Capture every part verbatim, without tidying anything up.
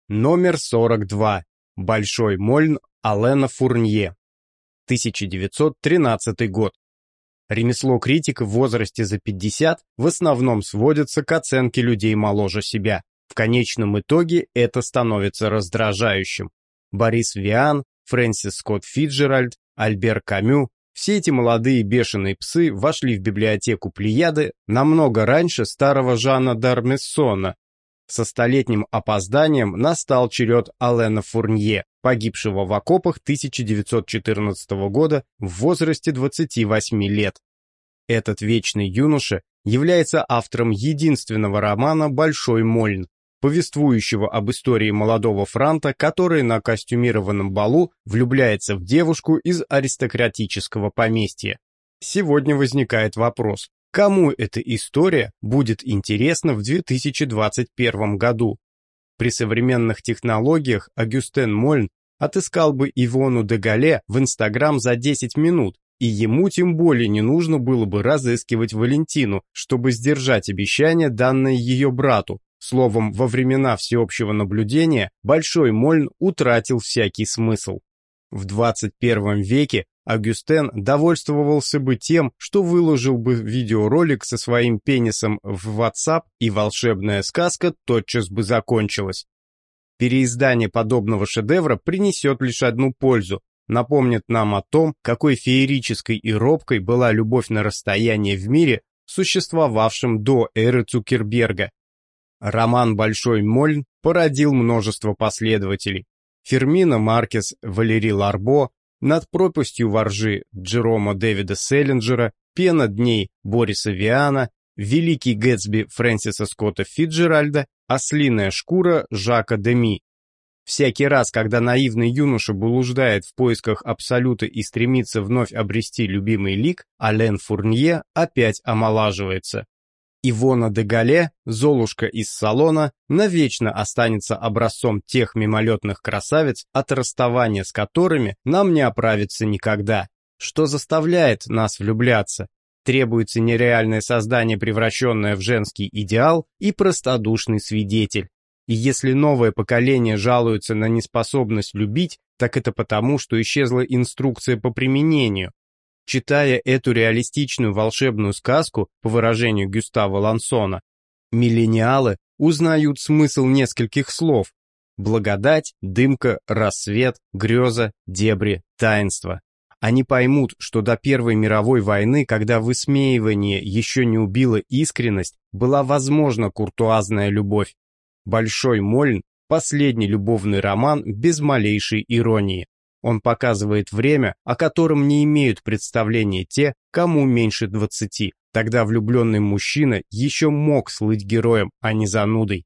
Номер сорок два. Большой Мольн Алена Фурнье. тысяча девятьсот тринадцатый год. Ремесло критика в возрасте за пятьдесят в основном сводится к оценке людей моложе себя. В конечном итоге это становится раздражающим. Борис Виан, Фрэнсис Скотт Фицджеральд, Альбер Камю – все эти молодые бешеные псы вошли в библиотеку Плеяды намного раньше старого Жана д'Армессона. Со столетним опозданием настал черед Алена Фурнье, погибшего в окопах тысяча девятьсот четырнадцатого года в возрасте двадцати восьми лет. Этот вечный юноша является автором единственного романа «Большой Мольн», повествующего об истории молодого франта, который на костюмированном балу влюбляется в девушку из аристократического поместья. Сегодня возникает вопрос: кому эта история будет интересна в две тысячи двадцать первом году? При современных технологиях Агюстен Мольн отыскал бы Ивону де Галле в Инстаграм за десять минут, и ему тем более не нужно было бы разыскивать Валентину, чтобы сдержать обещание, данное ее брату. Словом, во времена всеобщего наблюдения Большой Мольн утратил всякий смысл. В двадцать первом веке Агюстен довольствовался бы тем, что выложил бы видеоролик со своим пенисом в WhatsApp, и волшебная сказка тотчас бы закончилась. Переиздание подобного шедевра принесет лишь одну пользу: напомнит нам о том, какой феерической и робкой была любовь на расстоянии в мире, существовавшем до эры Цукерберга. Роман «Большой Мольн» породил множество последователей. Фермино Маркес, Валери Ларбо, «Над пропастью во ржи» Джерома Дэвида Селлинджера, «Пена дней» Бориса Виана, «Великий Гэтсби» Фрэнсиса Скотта Фицджеральда, «Ослиная шкура» Жака Деми. Всякий раз, когда наивный юноша блуждает в поисках абсолюта и стремится вновь обрести любимый лик, Ален Фурнье опять омолаживается. Ивона де Галле, Золушка из салона, навечно останется образцом тех мимолетных красавиц, от расставания с которыми нам не оправиться никогда. Что заставляет нас влюбляться? Требуется нереальное создание, превращенное в женский идеал, и простодушный свидетель. И если новое поколение жалуется на неспособность любить, так это потому, что исчезла инструкция по применению. Читая эту реалистичную волшебную сказку, по выражению Гюстава Лансона, миллениалы узнают смысл нескольких слов: благодать, дымка, рассвет, греза, дебри, таинство. Они поймут, что до Первой мировой войны, когда высмеивание еще не убило искренность, была возможна куртуазная любовь. «Большой Мольн» — последний любовный роман без малейшей иронии. Он показывает время, о котором не имеют представления те, кому меньше двадцати. Тогда влюбленный мужчина еще мог слыть героем, а не занудой.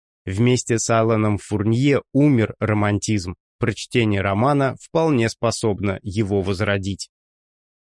Вместе с Аленом Фурнье умер романтизм. Прочтение романа вполне способно его возродить.